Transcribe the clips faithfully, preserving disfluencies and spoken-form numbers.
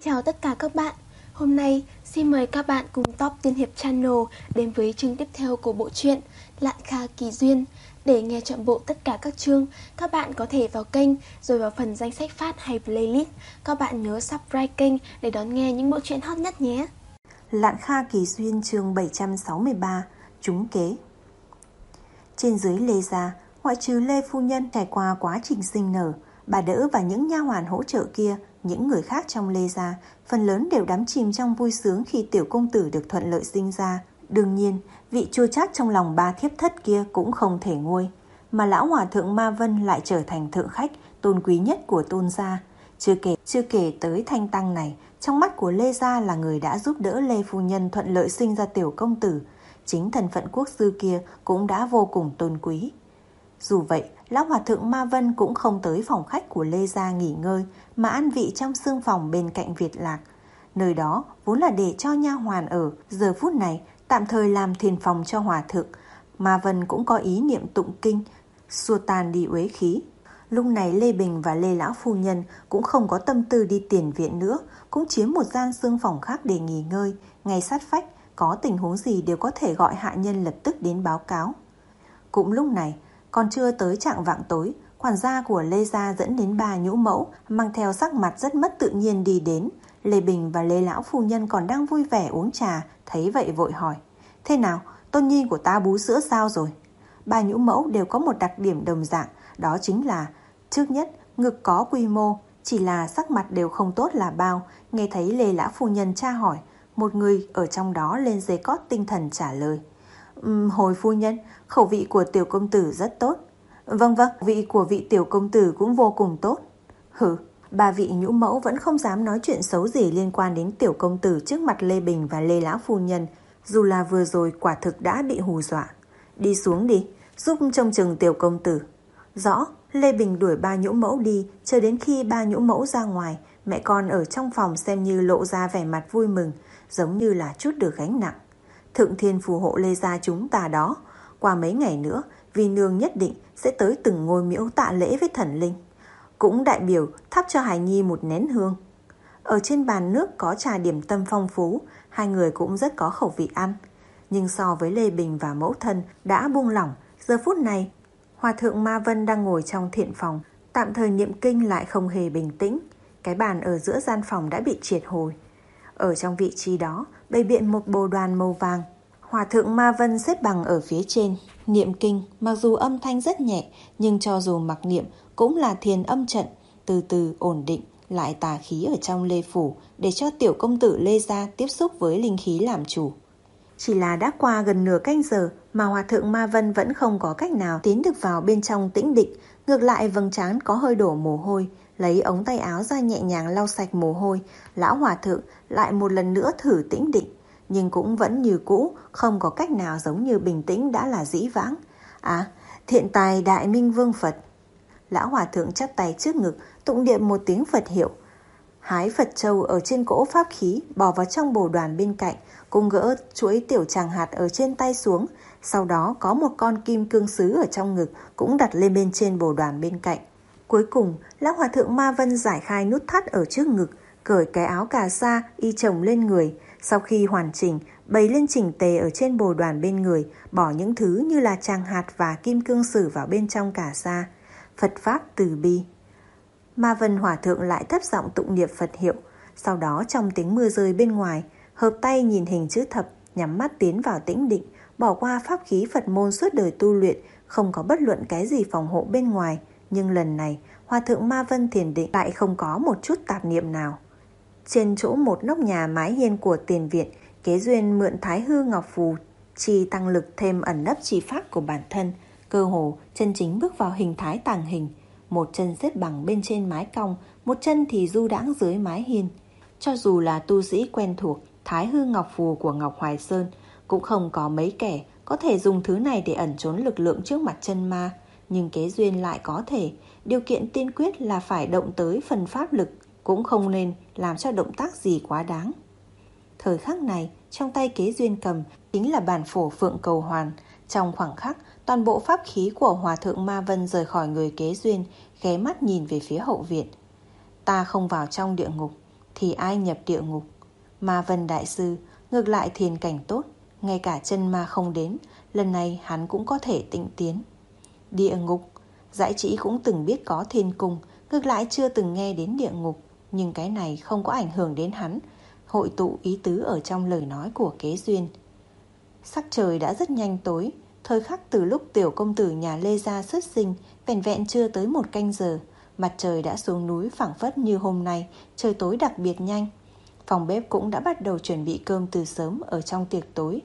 Chào tất cả các bạn. Hôm nay xin mời các bạn cùng Top Tiên Hiệp Channel đến với chương tiếp theo của bộ truyện Lạn Kha Kỳ Duyên. Để nghe trọn bộ tất cả các chương, các bạn có thể vào kênh rồi vào phần danh sách phát hay playlist. Các bạn nhớ subscribe kênh để đón nghe những bộ truyện hot nhất nhé. Lạn Kha Kỳ Duyên chương bảy trăm sáu mươi ba, trúng kế. Trên dưới Lê gia, ngoại trừ Lê phu nhân trải qua quá trình sinh nở, bà đỡ và những nha hoàn hỗ trợ kia, những người khác trong Lê gia phần lớn đều đắm chìm trong vui sướng khi tiểu công tử được thuận lợi sinh ra. Đương nhiên, vị chua chát trong lòng ba thiếp thất kia cũng không thể nguôi, mà lão hòa thượng Ma Vân lại trở thành thượng khách tôn quý nhất của Tôn gia. Chưa kể chưa kể tới Thanh Tăng này, trong mắt của Lê gia là người đã giúp đỡ Lê phu nhân thuận lợi sinh ra tiểu công tử, chính thân phận quốc sư kia cũng đã vô cùng tôn quý. Dù vậy, lão hòa thượng Ma Vân cũng không tới phòng khách của Lê gia nghỉ ngơi, mà ăn vị trong sương phòng bên cạnh Việt Lạc. Nơi đó vốn là để cho nha hoàn ở, giờ phút này tạm thời làm thiền phòng cho hòa thượng. Ma Vân cũng có ý niệm tụng kinh, xua tan đi uế khí. Lúc này Lê Bình và Lê lão phu nhân cũng không có tâm tư đi tiền viện nữa, cũng chiếm một gian sương phòng khác để nghỉ ngơi. Ngay sát vách, có tình huống gì đều có thể gọi hạ nhân lập tức đến báo cáo. Cũng lúc này, còn chưa tới trạng vạng tối, quản gia của Lê gia dẫn đến ba nhũ mẫu, mang theo sắc mặt rất mất tự nhiên đi đến. Lê Bình và Lê lão phu nhân còn đang vui vẻ uống trà, thấy vậy vội hỏi: "Thế nào, tôn nhi của ta bú sữa sao rồi?" Ba nhũ mẫu đều có một đặc điểm đồng dạng, đó chính là: trước nhất, ngực có quy mô, chỉ là sắc mặt đều không tốt là bao. Nghe thấy Lê lão phu nhân tra hỏi, một người ở trong đó lên dây cót tinh thần trả lời: uhm, "Hồi phu nhân, khẩu vị của tiểu công tử rất tốt." "Vâng vâng, vị của vị tiểu công tử cũng vô cùng tốt." Hừ, ba vị nhũ mẫu vẫn không dám nói chuyện xấu gì liên quan đến tiểu công tử trước mặt Lê Bình và Lê lão phu nhân, dù là vừa rồi quả thực đã bị hù dọa. "Đi xuống đi, giúp trông chừng tiểu công tử." Rõ. Lê Bình đuổi ba nhũ mẫu đi, chờ đến khi ba nhũ mẫu ra ngoài, mẹ con ở trong phòng xem như lộ ra vẻ mặt vui mừng, giống như là chút được gánh nặng. "Thượng thiên phù hộ Lê gia chúng ta đó, qua mấy ngày nữa vì nương nhất định sẽ tới từng ngôi miễu tạ lễ với thần linh, cũng đại biểu thắp cho hài nhi một nén hương." Ở trên bàn nước có trà điểm tâm phong phú, hai người cũng rất có khẩu vị ăn. Nhưng so với Lê Bình và mẫu thân đã buông lỏng, giờ phút này hòa thượng Ma Vân đang ngồi trong thiện phòng, tạm thời niệm kinh lại không hề bình tĩnh. Cái bàn ở giữa gian phòng đã bị triệt hồi. Ở trong vị trí đó bày biện một bồ đoàn màu vàng. Hòa thượng Ma Vân xếp bằng ở phía trên, niệm kinh. Mặc dù âm thanh rất nhẹ, nhưng cho dù mặc niệm cũng là thiền âm trận, từ từ ổn định lại tà khí ở trong Lê phủ, để cho tiểu công tử Lê gia tiếp xúc với linh khí làm chủ. Chỉ là đã qua gần nửa canh giờ mà hòa thượng Ma Vân vẫn không có cách nào tiến được vào bên trong tĩnh định, ngược lại vầng trán có hơi đổ mồ hôi. Lấy ống tay áo ra nhẹ nhàng lau sạch mồ hôi, lão hòa thượng lại một lần nữa thử tĩnh định, nhưng cũng vẫn như cũ, không có cách nào giống như bình tĩnh đã là dĩ vãng. "À, thiện tài đại minh vương Phật." Lão hòa thượng chắp tay trước ngực, tụng niệm một tiếng Phật hiệu, hái Phật châu ở trên cỗ pháp khí, bỏ vào trong bồ đoàn bên cạnh, cùng gỡ chuỗi tiểu tràng hạt ở trên tay xuống. Sau đó có một con kim cương sứ ở trong ngực cũng đặt lên bên trên bồ đoàn bên cạnh. Cuối cùng, lão hòa thượng Ma Vân giải khai nút thắt ở trước ngực, cởi cái áo cà sa y chồng lên người. Sau khi hoàn chỉnh, bày lên chỉnh tề ở trên bồ đoàn bên người, bỏ những thứ như là tràng hạt và kim cương sử vào bên trong cà sa. Phật pháp từ bi. Ma Vân hòa thượng lại thấp giọng tụng niệm Phật hiệu. Sau đó trong tiếng mưa rơi bên ngoài, hợp tay nhìn hình chữ thập, nhắm mắt tiến vào tĩnh định, bỏ qua pháp khí Phật môn suốt đời tu luyện, không có bất luận cái gì phòng hộ bên ngoài. Nhưng lần này, hòa thượng Ma Vân thiền định lại không có một chút tạp niệm nào. Trên chỗ một nóc nhà mái hiên của tiền viện, Kế Duyên mượn Thái Hư Ngọc Phù chi tăng lực thêm ẩn nấp chi pháp của bản thân, cơ hồ chân chính bước vào hình thái tàng hình. Một chân xếp bằng bên trên mái cong, một chân thì du đãng dưới mái hiên. Cho dù là tu sĩ quen thuộc Thái Hư Ngọc Phù của Ngọc Hoài Sơn, cũng không có mấy kẻ có thể dùng thứ này để ẩn trốn lực lượng trước mặt chân ma. Nhưng Kế Duyên lại có thể. Điều kiện tiên quyết là phải động tới phần pháp lực, cũng không nên làm cho động tác gì quá đáng. Thời khắc này, trong tay Kế Duyên cầm chính là bản phổ Phượng Cầu Hoàn. Trong khoảng khắc, toàn bộ pháp khí của hòa thượng Ma Vân rời khỏi người Kế Duyên, ghé mắt nhìn về phía hậu viện. "Ta không vào trong địa ngục, thì ai nhập địa ngục. Ma Vân đại sư ngược lại thiền cảnh tốt, ngay cả chân ma không đến, lần này hắn cũng có thể tịnh tiến. Địa ngục, Dãi Trĩ cũng từng biết có thiên cung, ngược lại chưa từng nghe đến địa ngục. Nhưng cái này không có ảnh hưởng đến hắn hội tụ ý tứ ở trong lời nói của Kế Duyên. Sắc trời đã rất nhanh tối. Thời khắc từ lúc tiểu công tử nhà Lê gia xuất sinh, vẻn vẹn chưa tới một canh giờ, mặt trời đã xuống núi, phảng phất như hôm nay trời tối đặc biệt nhanh. Phòng bếp cũng đã bắt đầu chuẩn bị cơm từ sớm. Ở trong tiệc tối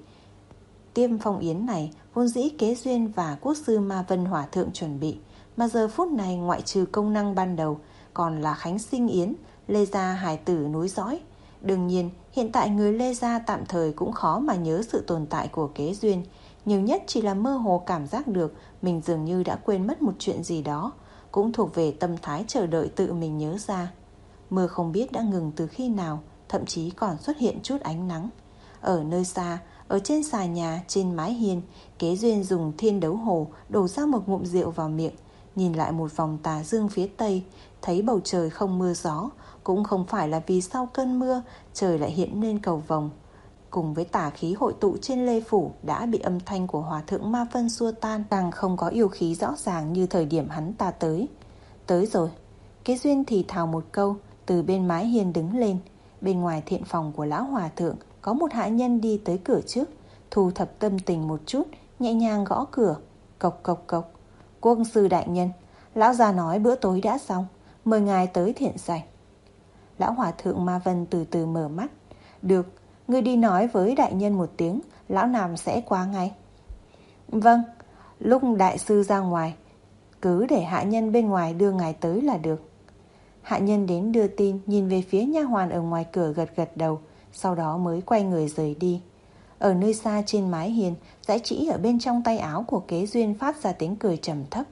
tiêm phong yến này vốn dĩ Kế Duyên và quốc sư Ma Vân Hòa thượng chuẩn bị, mà giờ phút này ngoại trừ công năng ban đầu còn là khánh sinh yến, Lê gia hài tử nối dõi. Đương nhiên hiện tại người Lê gia tạm thời cũng khó mà nhớ sự tồn tại của Kế Duyên, nhiều nhất chỉ là mơ hồ cảm giác được mình dường như đã quên mất một chuyện gì đó, cũng thuộc về tâm thái chờ đợi tự mình nhớ ra. Mưa không biết đã ngừng từ khi nào, thậm chí còn xuất hiện chút ánh nắng. Ở nơi xa, ở trên xà nhà, trên mái hiên, Kế Duyên dùng thiên đấu hồ đổ ra một ngụm rượu vào miệng, nhìn lại một vòng tà dương phía tây, thấy bầu trời không mưa gió, cũng không phải là vì sau cơn mưa trời lại hiện lên cầu vồng. Cùng với tà khí hội tụ trên Lê Phủ đã bị âm thanh của Hòa thượng Ma Vân xua tan, càng không có yêu khí rõ ràng như thời điểm hắn ta tới. Tới rồi. Kế Duyên thì thào một câu, từ bên mái hiên đứng lên. Bên ngoài thiện phòng của lão Hòa thượng có một hạ nhân đi tới cửa trước, thu thập tâm tình một chút, nhẹ nhàng gõ cửa. Cộc cộc cộc. Quốc sư đại nhân, lão già nói bữa tối đã xong, mời ngài tới thiện sảnh. Lão Hòa thượng Ma Vân từ từ mở mắt. Được, ngươi đi nói với đại nhân một tiếng, lão nàm sẽ qua ngay. Vâng, lúc đại sư ra ngoài, cứ để hạ nhân bên ngoài đưa ngài tới là được. Hạ nhân đến đưa tin, nhìn về phía nha hoàn ở ngoài cửa gật gật đầu, sau đó mới quay người rời đi. Ở nơi xa trên mái hiên, Dãi Trĩ ở bên trong tay áo của Kế Duyên phát ra tiếng cười trầm thấp.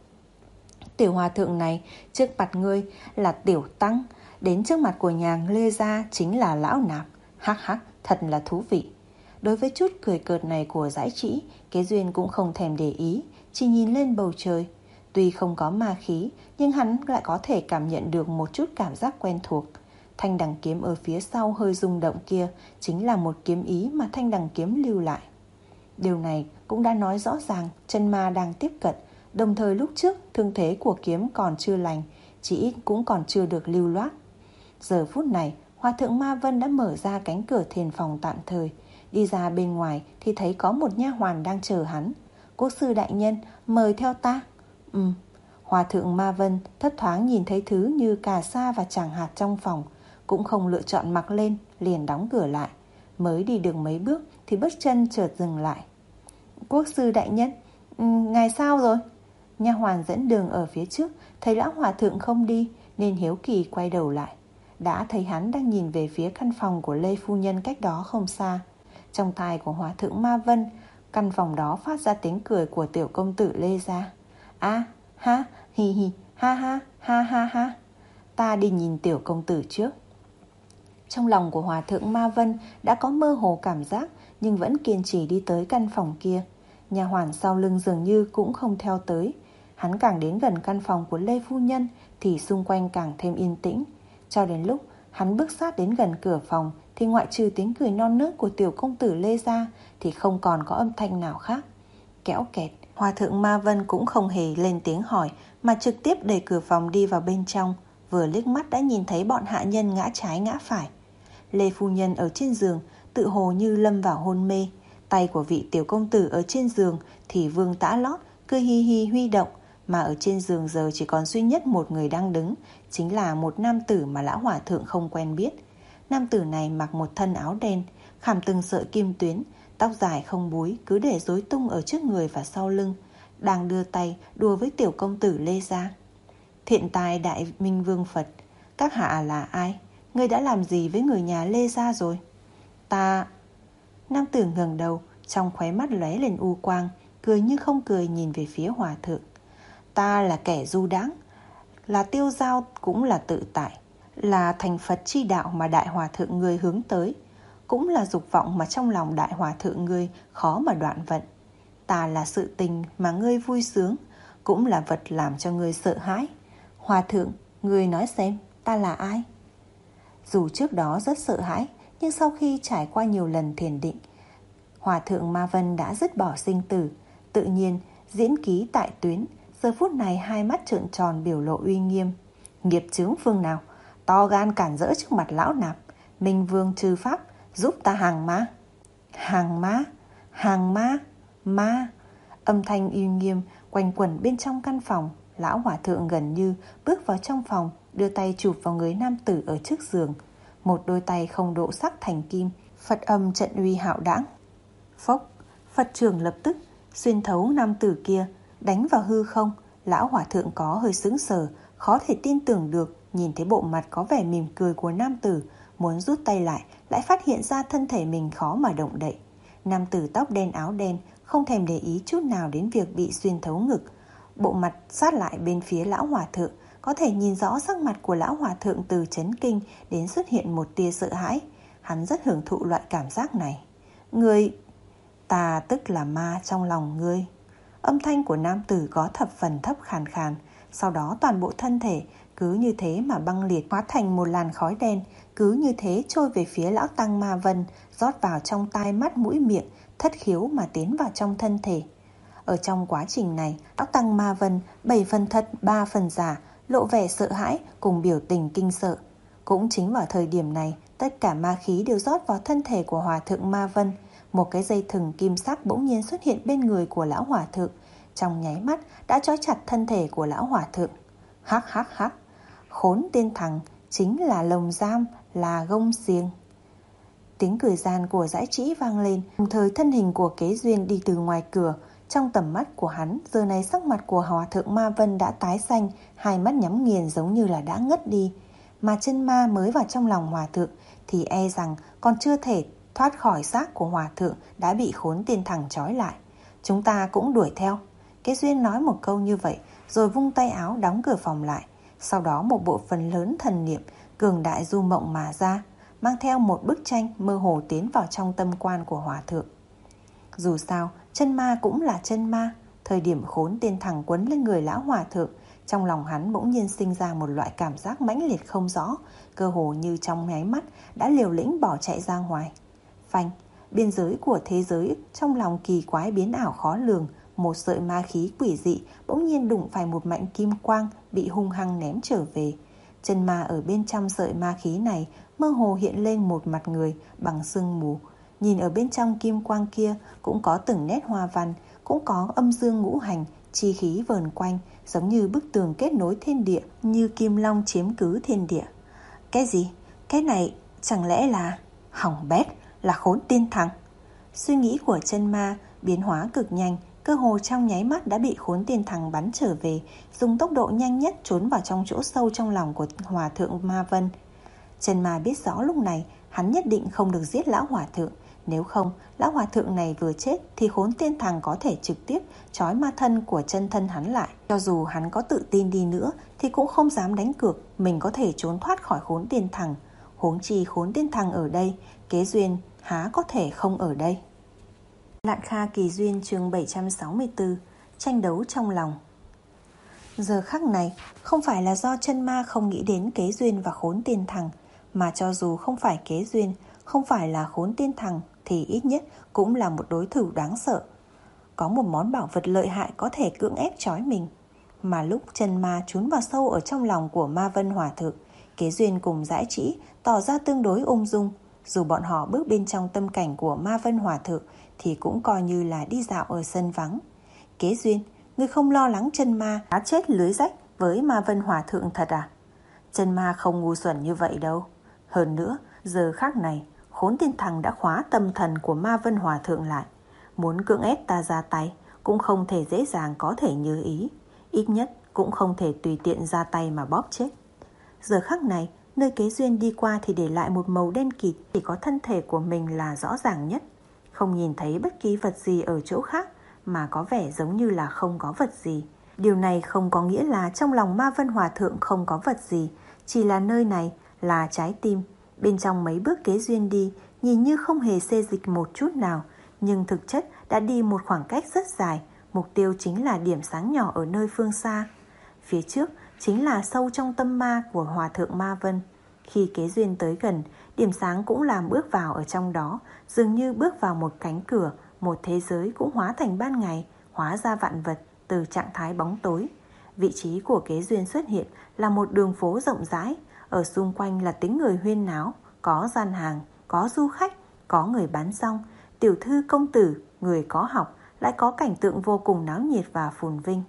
Tiểu hòa thượng này trước mặt ngươi là tiểu tăng, đến trước mặt của nhà Lê gia chính là lão nạp. Hắc hắc, thật là thú vị. Đối với chút cười cợt này của Dãi Trĩ, Kế Duyên cũng không thèm để ý, chỉ nhìn lên bầu trời. Tuy không có ma khí, nhưng hắn lại có thể cảm nhận được một chút cảm giác quen thuộc. Thanh đằng kiếm ở phía sau hơi rung động kia chính là một kiếm ý mà thanh đằng kiếm lưu lại. Điều này cũng đã nói rõ ràng chân ma đang tiếp cận, đồng thời lúc trước thương thế của kiếm còn chưa lành, chỉ ít cũng còn chưa được lưu loát. Giờ phút này, Hòa thượng Ma Vân đã mở ra cánh cửa thiền phòng tạm thời. Đi ra bên ngoài thì thấy có một nha hoàn đang chờ hắn. Quốc sư đại nhân, mời theo ta. Ừ. Hòa thượng Ma Vân thấp thoáng nhìn thấy thứ như cà sa và tràng hạt trong phòng, cũng không lựa chọn mặc lên, liền đóng cửa lại. Mới đi được mấy bước thì bước chân chợt dừng lại. Quốc sư đại nhân, ừ, ngài sao rồi? Nha hoàn dẫn đường ở phía trước thấy lão hòa thượng không đi nên hiếu kỳ quay đầu lại, đã thấy hắn đang nhìn về phía căn phòng của Lê phu nhân cách đó không xa. Trong tai của Hòa thượng Ma Vân, căn phòng đó phát ra tiếng cười của tiểu công tử Lê gia. À, ha, hi hi, ha ha, ha ha ha. Ta đi nhìn tiểu công tử trước. Trong lòng của Hòa thượng Ma Vân đã có mơ hồ cảm giác, nhưng vẫn kiên trì đi tới căn phòng kia. Nha hoàn sau lưng dường như cũng không theo tới. Hắn càng đến gần căn phòng của Lê phu nhân thì xung quanh càng thêm yên tĩnh. Cho đến lúc hắn bước sát đến gần cửa phòng thì ngoại trừ tiếng cười non nớt của tiểu công tử Lê ra thì không còn có âm thanh nào khác. Kéo kẹt, Hòa thượng Ma Vân cũng không hề lên tiếng hỏi mà trực tiếp đẩy cửa phòng đi vào bên trong. Vừa liếc mắt đã nhìn thấy bọn hạ nhân ngã trái ngã phải. Lê phu nhân ở trên giường tự hồ như lâm vào hôn mê. Tay của vị tiểu công tử ở trên giường thì vương tã lót cười hi hi huy động. Mà ở trên giường giờ chỉ còn duy nhất một người đang đứng, chính là một nam tử mà lão hòa thượng không quen biết. Nam tử này mặc một thân áo đen, khảm từng sợi kim tuyến, tóc dài không búi cứ để rối tung ở trước người và sau lưng, đang đưa tay đùa với tiểu công tử Lê gia. Thiện tài đại minh vương Phật, các hạ là ai? Ngươi đã làm gì với người nhà Lê gia rồi? Ta... Nam tử ngẩng đầu, trong khóe mắt lóe lên u quang, cười như không cười nhìn về phía hòa thượng. Ta là kẻ du đãng, là tiêu dao cũng là tự tại, là thành Phật chi đạo mà đại hòa thượng ngươi hướng tới, cũng là dục vọng mà trong lòng đại hòa thượng ngươi khó mà đoạn vận. Ta là sự tình mà ngươi vui sướng, cũng là vật làm cho ngươi sợ hãi. Hòa thượng, ngươi nói xem, ta là ai? Dù trước đó rất sợ hãi, nhưng sau khi trải qua nhiều lần thiền định, Hòa thượng Ma Vân đã dứt bỏ sinh tử, tự nhiên diễn ký tại tuyến. Giờ phút này hai mắt trợn tròn, biểu lộ uy nghiêm. Nghiệp chướng phương nào to gan cản rỡ trước mặt lão nạp? Minh Vương trừ pháp, giúp ta hàng ma. Hàng ma, hàng ma, ma. Âm thanh uy nghiêm quanh quẩn bên trong căn phòng. Lão hòa thượng gần như bước vào trong phòng, đưa tay chụp vào người nam tử ở trước giường. Một đôi tay không độ sắc thành kim, Phật âm trận uy hạo đãng. Phốc, Phật trường lập tức xuyên thấu nam tử kia, đánh vào hư không. Lão hòa thượng có hơi sững sờ, khó thể tin tưởng được. Nhìn thấy bộ mặt có vẻ mỉm cười của nam tử, muốn rút tay lại, lại phát hiện ra thân thể mình khó mà động đậy. Nam tử tóc đen áo đen không thèm để ý chút nào đến việc bị xuyên thấu ngực. Bộ mặt sát lại bên phía lão hòa thượng, có thể nhìn rõ sắc mặt của lão hòa thượng từ chấn kinh đến xuất hiện một tia sợ hãi. Hắn rất hưởng thụ loại cảm giác này. Người, ta tức là ma trong lòng ngươi. Âm thanh của nam tử có thập phần thấp khàn khàn. Sau đó toàn bộ thân thể cứ như thế mà băng liệt, hóa thành một làn khói đen, cứ như thế trôi về phía lão tăng Ma Vân, rót vào trong tai mắt mũi miệng, thất khiếu mà tiến vào trong thân thể. Ở trong quá trình này, lão tăng Ma Vân bảy phần thật ba phần giả, lộ vẻ sợ hãi cùng biểu tình kinh sợ. Cũng chính vào thời điểm này, tất cả ma khí đều rót vào thân thể của hòa thượng Ma Vân. Một cái dây thừng kim sắc bỗng nhiên xuất hiện bên người của lão hòa thượng, trong nháy mắt đã trói chặt thân thể của lão hòa thượng. Hắc hắc hắc, khốn tên thằng, chính là lồng giam, là gông xiềng. Tiếng cười gian của Dãi Trĩ vang lên, đồng thời thân hình của Kế Duyên đi từ ngoài cửa. Trong tầm mắt của hắn, giờ này sắc mặt của hòa thượng Ma Vân đã tái xanh, hai mắt nhắm nghiền giống như là đã ngất đi. Mà chân ma mới vào trong lòng hòa thượng thì e rằng còn chưa thể thoát khỏi xác của hòa thượng đã bị khốn tên thằng trói lại. Chúng ta cũng đuổi theo. Kế Duyên nói một câu như vậy, rồi vung tay áo đóng cửa phòng lại. Sau đó một bộ phận lớn thần niệm cường đại du mộng mà ra, mang theo một bức tranh mơ hồ tiến vào trong tâm quan của hòa thượng. Dù sao, chân ma cũng là chân ma. Thời điểm khốn tên thằng quấn lên người lão hòa thượng, trong lòng hắn bỗng nhiên sinh ra một loại cảm giác mãnh liệt không rõ, cơ hồ như trong nháy mắt đã liều lĩnh bỏ chạy ra ngoài. Phanh, biên giới của thế giới trong lòng kỳ quái biến ảo khó lường. Một sợi ma khí quỷ dị bỗng nhiên đụng phải một mảnh kim quang, bị hung hăng ném trở về. Chân ma ở bên trong sợi ma khí này mơ hồ hiện lên một mặt người bằng sương mù. Nhìn ở bên trong kim quang kia cũng có từng nét hoa văn, cũng có âm dương ngũ hành, chi khí vờn quanh, giống như bức tường kết nối thiên địa, như kim long chiếm cứ thiên địa. Cái gì? Cái này chẳng lẽ là... Hỏng bét, là khốn tiên thằng. Suy nghĩ của chân ma biến hóa cực nhanh, cơ hồ trong nháy mắt đã bị khốn tiên thằng bắn trở về, dùng tốc độ nhanh nhất trốn vào trong chỗ sâu trong lòng của hòa thượng Ma Vân. Chân ma biết rõ lúc này hắn nhất định không được giết lão hòa thượng, nếu không lão hòa thượng này vừa chết thì khốn tiên thằng có thể trực tiếp trói ma thân của chân thân hắn lại. Cho dù hắn có tự tin đi nữa thì cũng không dám đánh cược mình có thể trốn thoát khỏi khốn tiên thằng. Huống chi khốn tiên thằng ở đây, Kế Duyên há có thể không ở đây. Lạn Kha Kỳ Duyên chương bảy trăm sáu mươi tư. Tranh đấu trong lòng. Giờ khắc này không phải là do chân ma không nghĩ đến Kế Duyên và khốn tiên thằng, mà cho dù không phải Kế Duyên, không phải là khốn tiên thằng thì ít nhất cũng là một đối thủ đáng sợ. Có một món bảo vật lợi hại có thể cưỡng ép trói mình. Mà lúc chân ma trốn vào sâu ở trong lòng của Ma Vân hòa thượng, Kế Duyên cùng Dãi Trĩ tỏ ra tương đối ung dung. Dù bọn họ bước bên trong tâm cảnh của Ma Vân hòa thượng thì cũng coi như là đi dạo ở sân vắng. Kế Duyên, ngươi không lo lắng chân ma đã chết lưới rách với Ma Vân hòa thượng thật à? Chân ma không ngu xuẩn như vậy đâu. Hơn nữa, giờ khắc này khốn tiên thằng đã khóa tâm thần của Ma Vân hòa thượng lại. Muốn cưỡng ép ta ra tay cũng không thể dễ dàng có thể như ý. Ít nhất cũng không thể tùy tiện ra tay mà bóp chết. Giờ khắc này, nơi Kế Duyên đi qua thì để lại một màu đen kịt, chỉ có thân thể của mình là rõ ràng nhất. Không nhìn thấy bất kỳ vật gì ở chỗ khác, mà có vẻ giống như là không có vật gì. Điều này không có nghĩa là trong lòng Ma Vân hòa thượng không có vật gì, chỉ là nơi này là trái tim. Bên trong mấy bước Kế Duyên đi, nhìn như không hề xê dịch một chút nào, nhưng thực chất đã đi một khoảng cách rất dài. Mục tiêu chính là điểm sáng nhỏ ở nơi phương xa. Phía trước chính là sâu trong tâm ma của hòa thượng Ma Vân. Khi Kế Duyên tới gần, điểm sáng cũng làm bước vào ở trong đó, dường như bước vào một cánh cửa, một thế giới cũng hóa thành ban ngày, hóa ra vạn vật từ trạng thái bóng tối. Vị trí của Kế Duyên xuất hiện là một đường phố rộng rãi, ở xung quanh là tiếng người huyên náo, có gian hàng, có du khách, có người bán rong, tiểu thư công tử, người có học, lại có cảnh tượng vô cùng náo nhiệt và phồn vinh.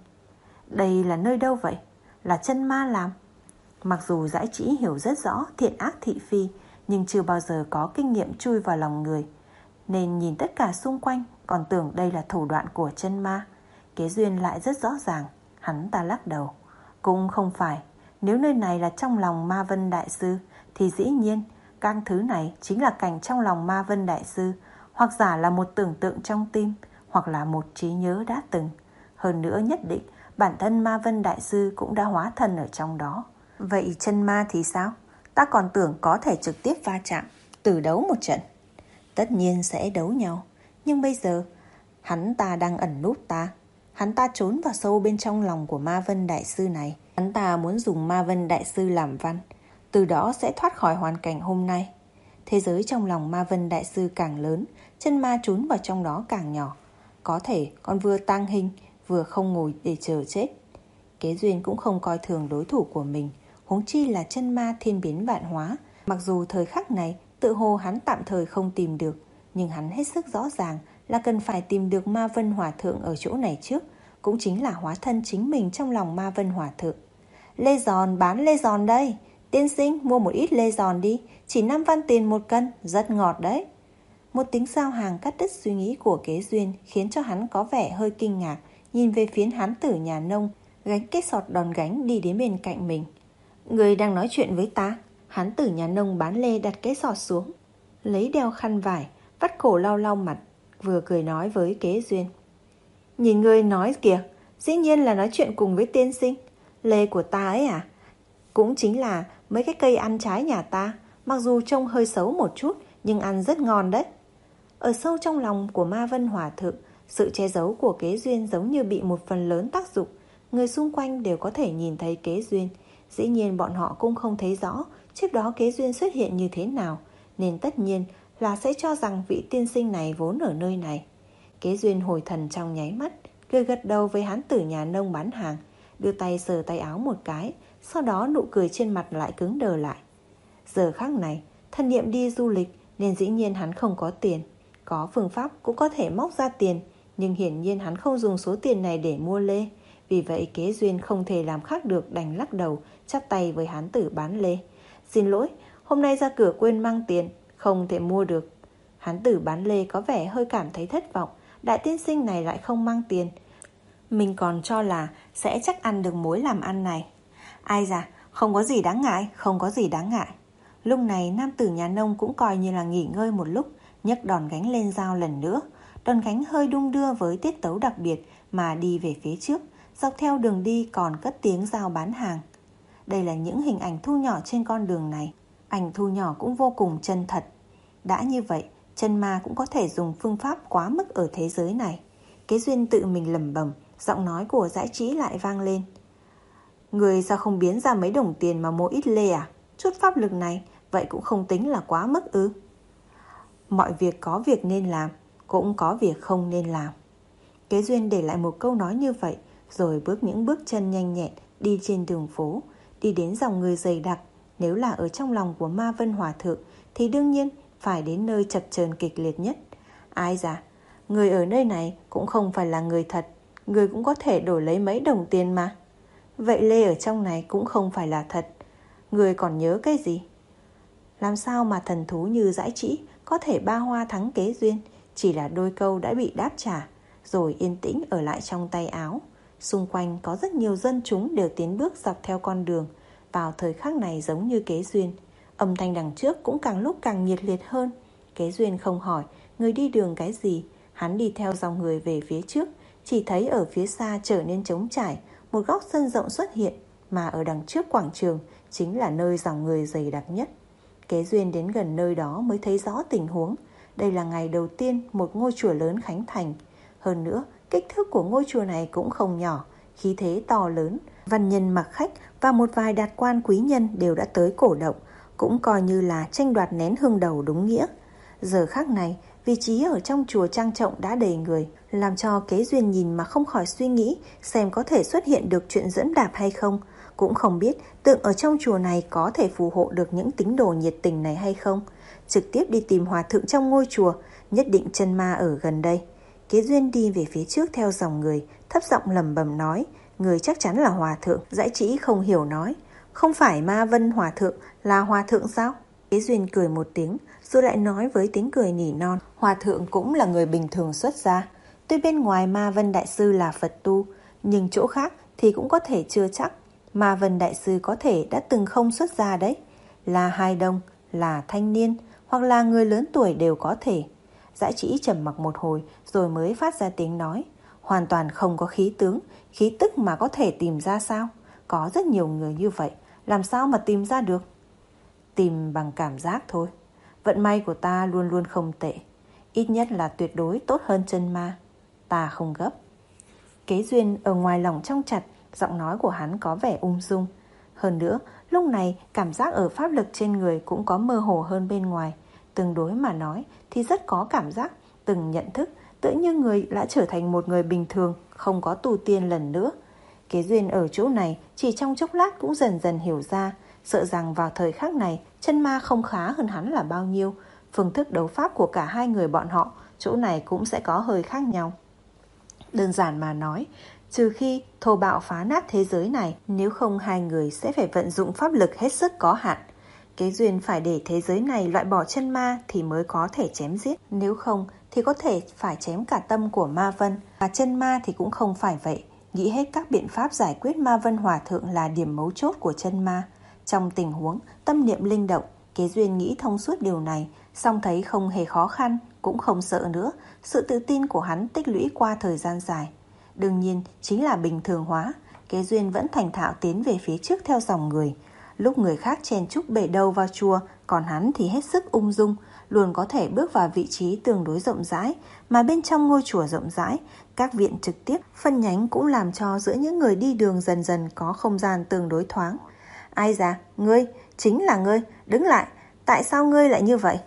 Đây là nơi đâu vậy? Là chân ma làm? Mặc dù Dãi Trĩ hiểu rất rõ thiện ác thị phi, nhưng chưa bao giờ có kinh nghiệm chui vào lòng người, nên nhìn tất cả xung quanh còn tưởng đây là thủ đoạn của chân ma. Kế Duyên lại rất rõ ràng. Hắn ta lắc đầu. Cũng không phải. Nếu nơi này là trong lòng Ma Vân Đại Sư thì dĩ nhiên các thứ này chính là cảnh trong lòng Ma Vân Đại Sư, hoặc giả là một tưởng tượng trong tim, hoặc là một trí nhớ đã từng. Hơn nữa nhất định bản thân Ma Vân Đại Sư cũng đã hóa thân ở trong đó. Vậy chân ma thì sao? Ta còn tưởng có thể trực tiếp va chạm, tử đấu một trận. Tất nhiên sẽ đấu nhau, nhưng bây giờ hắn ta đang ẩn núp ta. Hắn ta trốn vào sâu bên trong lòng của Ma Vân Đại Sư này. Hắn ta muốn dùng Ma Vân Đại Sư làm văn, từ đó sẽ thoát khỏi hoàn cảnh hôm nay. Thế giới trong lòng Ma Vân Đại Sư càng lớn, chân ma trốn vào trong đó càng nhỏ. Có thể còn vừa tang hình, vừa không ngồi để chờ chết. Kế Duyên cũng không coi thường đối thủ của mình, huống chi là chân ma thiên biến vạn hóa. Mặc dù thời khắc này tự hồ hắn tạm thời không tìm được, nhưng hắn hết sức rõ ràng là cần phải tìm được Ma Vân Hòa Thượng ở chỗ này trước, cũng chính là hóa thân chính mình trong lòng Ma Vân Hòa Thượng. Lê giòn, bán lê giòn đây. Tiên sinh mua một ít lê giòn đi, chỉ năm văn tiền một cân, rất ngọt đấy. Một tiếng giao hàng cắt đứt suy nghĩ của Kế Duyên, khiến cho hắn có vẻ hơi kinh ngạc, nhìn về phía hán tử nhà nông, gánh cái sọt đòn gánh đi đến bên cạnh mình. Người đang nói chuyện với ta? Hán tử nhà nông bán lê đặt cái sọt xuống, lấy đeo khăn vải, vắt cổ lau lau mặt, vừa cười nói với Kế Duyên. Nhìn người nói kìa, dĩ nhiên là nói chuyện cùng với tiên sinh. Lê của ta ấy à? Cũng chính là mấy cái cây ăn trái nhà ta, mặc dù trông hơi xấu một chút, nhưng ăn rất ngon đấy. Ở sâu trong lòng của Ma Vân Hòa Thượng, sự che giấu của Kế Duyên giống như bị một phần lớn tác dụng. Người xung quanh đều có thể nhìn thấy Kế Duyên. Dĩ nhiên bọn họ cũng không thấy rõ trước đó Kế Duyên xuất hiện như thế nào, nên tất nhiên là sẽ cho rằng vị tiên sinh này vốn ở nơi này. Kế Duyên hồi thần trong nháy mắt, cười gật đầu với hán tử nhà nông bán hàng, đưa tay sờ tay áo một cái, sau đó nụ cười trên mặt lại cứng đờ lại. Giờ khắc này, thần niệm đi du lịch nên dĩ nhiên hắn không có tiền. Có phương pháp cũng có thể móc ra tiền, nhưng hiển nhiên hắn không dùng số tiền này để mua lê. Vì vậy Kế Duyên không thể làm khác được đành lắc đầu, chắp tay với hán tử bán lê. Xin lỗi, hôm nay ra cửa quên mang tiền, không thể mua được. Hán tử bán lê có vẻ hơi cảm thấy thất vọng, đại tiên sinh này lại không mang tiền. Mình còn cho là sẽ chắc ăn được mối làm ăn này. Ai da, không có gì đáng ngại, không có gì đáng ngại. Lúc này nam tử nhà nông cũng coi như là nghỉ ngơi một lúc, nhấc đòn gánh lên dao lần nữa. Đòn gánh hơi đung đưa với tiết tấu đặc biệt mà đi về phía trước, dọc theo đường đi còn cất tiếng dao bán hàng. Đây là những hình ảnh thu nhỏ trên con đường này. Ảnh thu nhỏ cũng vô cùng chân thật. Đã như vậy, chân ma cũng có thể dùng phương pháp quá mức ở thế giới này. Kế Duyên tự mình lẩm bẩm, giọng nói của Dãi Trĩ lại vang lên. Người sao không biến ra mấy đồng tiền mà mua ít lê à? Chút pháp lực này, vậy cũng không tính là quá mức ư? Mọi việc có việc nên làm, cũng có việc không nên làm. Kế Duyên để lại một câu nói như vậy, rồi bước những bước chân nhanh nhẹn đi trên đường phố, đi đến dòng người dày đặc. Nếu là ở trong lòng của Ma Vân Hòa Thượng thì đương nhiên phải đến nơi chập chờn kịch liệt nhất. Ai da, người ở nơi này cũng không phải là người thật, người cũng có thể đổi lấy mấy đồng tiền mà. Vậy lê ở trong này cũng không phải là thật, người còn nhớ cái gì? Làm sao mà thần thú như Dãi Trĩ có thể ba hoa thắng Kế Duyên? Chỉ là đôi câu đã bị đáp trả, rồi yên tĩnh ở lại trong tay áo. Xung quanh có rất nhiều dân chúng đều tiến bước dọc theo con đường. Vào thời khắc này giống như Kế Duyên, âm thanh đằng trước cũng càng lúc càng nhiệt liệt hơn. Kế Duyên không hỏi người đi đường cái gì, hắn đi theo dòng người về phía trước. Chỉ thấy ở phía xa trở nên trống trải, một góc sân rộng xuất hiện, mà ở đằng trước quảng trường chính là nơi dòng người dày đặc nhất. Kế Duyên đến gần nơi đó mới thấy rõ tình huống. Đây là ngày đầu tiên một ngôi chùa lớn khánh thành. Hơn nữa, kích thước của ngôi chùa này cũng không nhỏ, khí thế to lớn. Văn nhân mặc khách và một vài đạt quan quý nhân đều đã tới cổ động. cũng coi như là tranh đoạt nén hương đầu đúng nghĩa. Giờ khắc này, vị trí ở trong chùa trang trọng đã đầy người, làm cho Kế Duyên nhìn mà không khỏi suy nghĩ xem có thể xuất hiện được chuyện dẫn đạp hay không. Cũng không biết tượng ở trong chùa này có thể phù hộ được những tín đồ nhiệt tình này hay không. Trực tiếp đi tìm hòa thượng trong ngôi chùa, nhất định chân ma ở gần đây. Kế Duyên đi về phía trước theo dòng người, thấp giọng lẩm bẩm nói, người chắc chắn là hòa thượng. Dãi Trĩ không hiểu nói, không phải Ma Vân hòa thượng là hòa thượng sao? Kế Duyên cười một tiếng, rồi lại nói với tiếng cười nỉ non, hòa thượng cũng là người bình thường xuất gia. Tuy bên ngoài Ma Vân đại sư là Phật tu, nhưng chỗ khác thì cũng có thể chưa chắc. Ma Vân đại sư có thể đã từng không xuất gia đấy, là hài đồng, là thanh niên, hoặc là người lớn tuổi đều có thể. Dãi Trĩ trầm mặc một hồi rồi mới phát ra tiếng nói, hoàn toàn không có khí tướng, khí tức mà có thể tìm ra sao? Có rất nhiều người như vậy, làm sao mà tìm ra được? Tìm bằng cảm giác thôi. Vận may của ta luôn luôn không tệ, ít nhất là tuyệt đối tốt hơn chân ma. Ta không gấp. Kế Duyên ở ngoài lòng trong chặt, giọng nói của hắn có vẻ ung dung. Hơn nữa, lúc này cảm giác ở pháp lực trên người cũng có mơ hồ hơn bên ngoài. Tương đối mà nói thì rất có cảm giác, từng nhận thức, tự như người đã trở thành một người bình thường, không có tu tiên lần nữa. Kế Duyên ở chỗ này chỉ trong chốc lát cũng dần dần hiểu ra, sợ rằng vào thời khắc này chân ma không khá hơn hắn là bao nhiêu. Phương thức đấu pháp của cả hai người bọn họ chỗ này cũng sẽ có hơi khác nhau. Đơn giản mà nói, trừ khi thô bạo phá nát thế giới này, nếu không hai người sẽ phải vận dụng pháp lực hết sức có hạn. Kế Duyên phải để thế giới này loại bỏ chân ma thì mới có thể chém giết, nếu không thì có thể phải chém cả tâm của Ma Vân. Và chân ma thì cũng không phải vậy. Nghĩ hết các biện pháp giải quyết Ma Vân hòa thượng là điểm mấu chốt của chân ma. Trong tình huống tâm niệm linh động, Kế Duyên nghĩ thông suốt điều này, song thấy không hề khó khăn, cũng không sợ nữa. Sự tự tin của hắn tích lũy qua thời gian dài, đương nhiên chính là bình thường hóa. Kế Duyên vẫn thành thạo tiến về phía trước theo dòng người. Lúc người khác chen chúc bể đầu vào chùa, còn hắn thì hết sức ung dung, luôn có thể bước vào vị trí tương đối rộng rãi. Mà bên trong ngôi chùa rộng rãi, các viện trực tiếp phân nhánh cũng làm cho giữa những người đi đường dần dần có không gian tương đối thoáng. Ai da, ngươi, chính là ngươi, đứng lại, tại sao ngươi lại như vậy?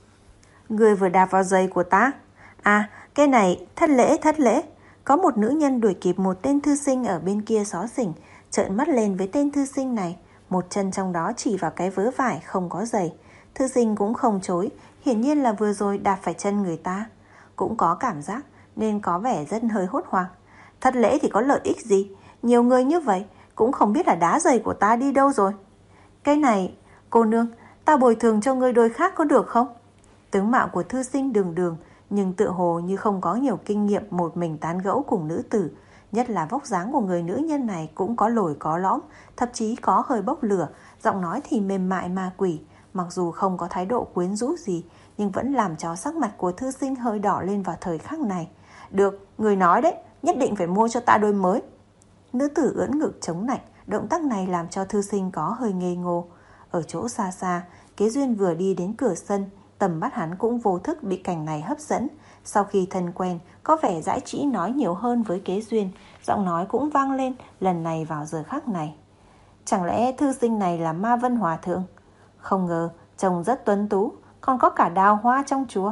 Ngươi vừa đạp vào giày của ta. À, cái này, thất lễ, thất lễ. Có một nữ nhân đuổi kịp một tên thư sinh ở bên kia xó xỉnh, trợn mắt lên với tên thư sinh này, một chân trong đó chỉ vào cái vớ vải không có giày. Thư sinh cũng không chối, hiển nhiên là vừa rồi đạp phải chân người ta. Cũng có cảm giác nên có vẻ rất hơi hốt hoảng. Thất lễ thì có lợi ích gì? Nhiều người như vậy cũng không biết là đá giày của ta đi đâu rồi. Cái này, cô nương, ta bồi thường cho ngươi đôi khác có được không? Tướng mạo của thư sinh đường đường, nhưng tựa hồ như không có nhiều kinh nghiệm một mình tán gẫu cùng nữ tử. Nhất là vóc dáng của người nữ nhân này cũng có lồi có lõm, thậm chí có hơi bốc lửa, giọng nói thì mềm mại ma quỷ. Mặc dù không có thái độ quyến rũ gì, nhưng vẫn làm cho sắc mặt của thư sinh hơi đỏ lên vào thời khắc này. Được, người nói đấy, nhất định phải mua cho ta đôi mới. Nữ tử ưỡn ngực chống nạnh, động tác này làm cho thư sinh có hơi ngây ngô. Ở chỗ xa xa, Kế Duyên vừa đi đến cửa sân, tầm mắt hắn cũng vô thức bị cảnh này hấp dẫn. Sau khi thân quen, có vẻ Dãi Trĩ nói nhiều hơn với Kế Duyên, giọng nói cũng vang lên lần này vào giờ khắc này. Chẳng lẽ thư sinh này là Ma Vân hòa thượng? Không ngờ, trông rất tuấn tú, còn có cả đào hoa trong chùa.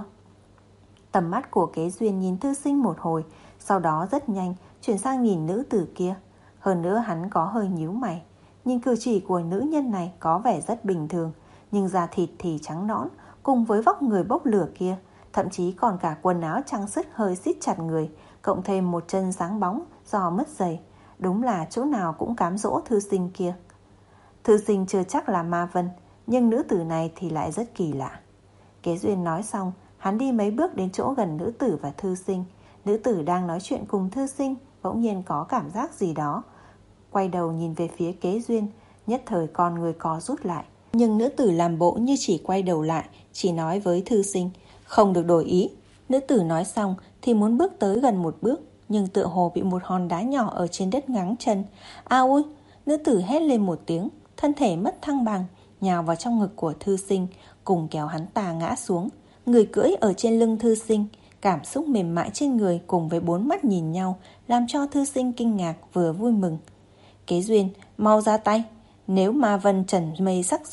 Tầm mắt của Kế Duyên nhìn thư sinh một hồi, sau đó rất nhanh chuyển sang nhìn nữ tử kia. Hơn nữa hắn có hơi nhíu mày. Nhìn cử chỉ của nữ nhân này có vẻ rất bình thường, nhưng da thịt thì trắng nõn, cùng với vóc người bốc lửa kia, thậm chí còn cả quần áo trang sức hơi xít chặt người, cộng thêm một chân sáng bóng do mất giày. Đúng là chỗ nào cũng cám dỗ thư sinh kia. Thư sinh chưa chắc là Ma Vân, nhưng nữ tử này thì lại rất kỳ lạ. Kế Duyên nói xong, hắn đi mấy bước đến chỗ gần nữ tử và thư sinh. Nữ tử đang nói chuyện cùng thư sinh, bỗng nhiên có cảm giác gì đó, quay đầu nhìn về phía Kế Duyên, nhất thời con người co rút lại. Nhưng nữ tử làm bộ như chỉ quay đầu lại, chỉ nói với thư sinh, không được đổi ý. Nữ tử nói xong thì muốn bước tới gần một bước, nhưng tựa hồ bị một hòn đá nhỏ ở trên đất ngáng chân. A ui! Nữ tử hét lên một tiếng, thân thể mất thăng bằng, nhào vào trong ngực của thư sinh, cùng kéo hắn ta ngã xuống. Người cưỡi ở trên lưng thư sinh, cảm xúc mềm mại trên người cùng với bốn mắt nhìn nhau, làm cho thư sinh kinh ngạc vừa vui mừng. Kế Duyên, mau ra tay. Nếu Ma Vân trần mây sắc dục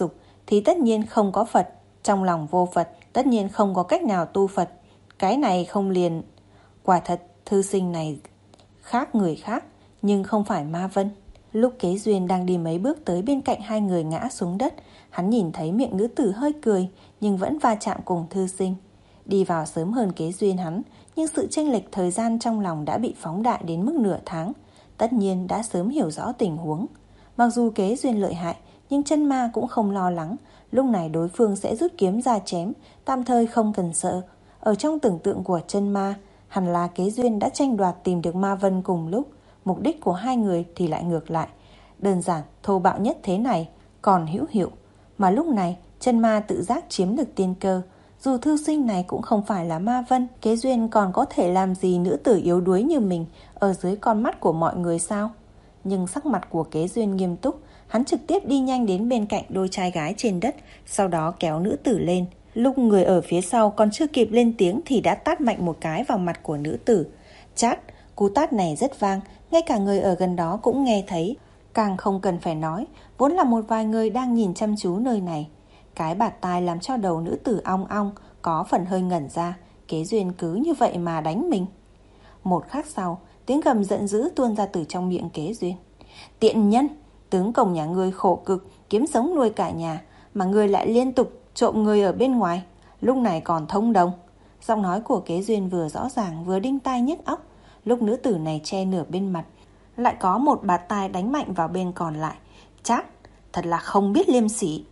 thì tất nhiên không có Phật. Trong lòng vô Phật, tất nhiên không có cách nào tu Phật. Cái này không liền. Quả thật, thư sinh này khác người khác, nhưng không phải Ma Vân. Lúc Kế Duyên đang đi mấy bước tới bên cạnh hai người ngã xuống đất, hắn nhìn thấy miệng nữ tử hơi cười, nhưng vẫn va chạm cùng thư sinh. Đi vào sớm hơn Kế Duyên hắn, nhưng sự chênh lệch thời gian trong lòng đã bị phóng đại đến mức nửa tháng. Tất nhiên đã sớm hiểu rõ tình huống. Mặc dù Kế Duyên lợi hại, nhưng chân ma cũng không lo lắng. Lúc này đối phương sẽ rút kiếm ra chém, tạm thời không cần sợ. Ở trong tưởng tượng của chân ma, hẳn là Kế Duyên đã tranh đoạt tìm được Ma Vân cùng lúc. Mục đích của hai người thì lại ngược lại. Đơn giản, thô bạo nhất thế này, còn hữu hiệu. Mà lúc này, chân ma tự giác chiếm được tiên cơ. Dù thư sinh này cũng không phải là Ma Vân, Kế Duyên còn có thể làm gì nữ tử yếu đuối như mình ở dưới con mắt của mọi người sao? Nhưng sắc mặt của Kế Duyên nghiêm túc, hắn trực tiếp đi nhanh đến bên cạnh đôi trai gái trên đất, sau đó kéo nữ tử lên. Lúc người ở phía sau còn chưa kịp lên tiếng thì đã tát mạnh một cái vào mặt của nữ tử. Chát, cú tát này rất vang, ngay cả người ở gần đó cũng nghe thấy. Càng không cần phải nói, vốn là một vài người đang nhìn chăm chú nơi này. Cái bạt tai làm cho đầu nữ tử ong ong, có phần hơi ngẩn ra. Kế Duyên cứ như vậy mà đánh mình. Một khắc sau, tiếng gầm giận dữ tuôn ra từ trong miệng Kế Duyên. Tiện nhân, tướng công nhà ngươi khổ cực, kiếm sống nuôi cả nhà, mà ngươi lại liên tục trộm người ở bên ngoài, lúc này còn thông đồng. Giọng nói của Kế Duyên vừa rõ ràng vừa đinh tai nhức óc. Lúc nữ tử này che nửa bên mặt, lại có một bạt tai đánh mạnh vào bên còn lại. Chát, thật là không biết liêm sỉ.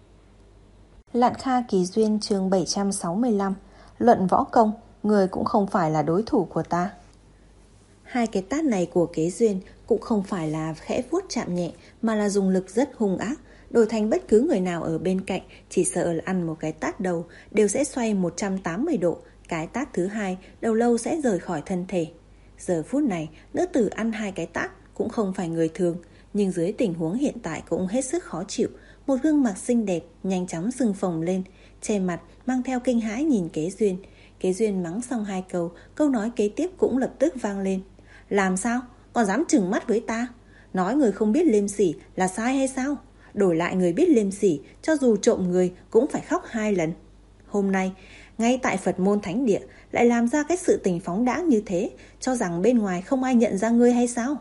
Lạn Kha Kỳ Duyên chương bảy trăm sáu mươi lăm. Luận võ công, người cũng không phải là đối thủ của ta. Hai cái tát này của Kế Duyên cũng không phải là khẽ vuốt chạm nhẹ, mà là dùng lực rất hung ác. Đổi thành bất cứ người nào ở bên cạnh, chỉ sợ là ăn một cái tát đầu đều sẽ xoay một trăm tám mươi độ. Cái tát thứ hai, đầu lâu sẽ rời khỏi thân thể. Giờ phút này, nữ tử ăn hai cái tát cũng không phải người thường, nhưng dưới tình huống hiện tại cũng hết sức khó chịu. Một gương mặt xinh đẹp nhanh chóng sưng phồng lên, che mặt mang theo kinh hãi nhìn Kế Duyên. Kế Duyên mắng xong hai câu, câu nói kế tiếp cũng lập tức vang lên. Làm sao? Còn dám trừng mắt với ta? Nói người không biết liêm sỉ là sai hay sao? Đổi lại người biết liêm sỉ, cho dù trộm người cũng phải khóc hai lần. Hôm nay, ngay tại Phật môn thánh địa, lại làm ra cái sự tình phóng đãng như thế, cho rằng bên ngoài không ai nhận ra ngươi hay sao?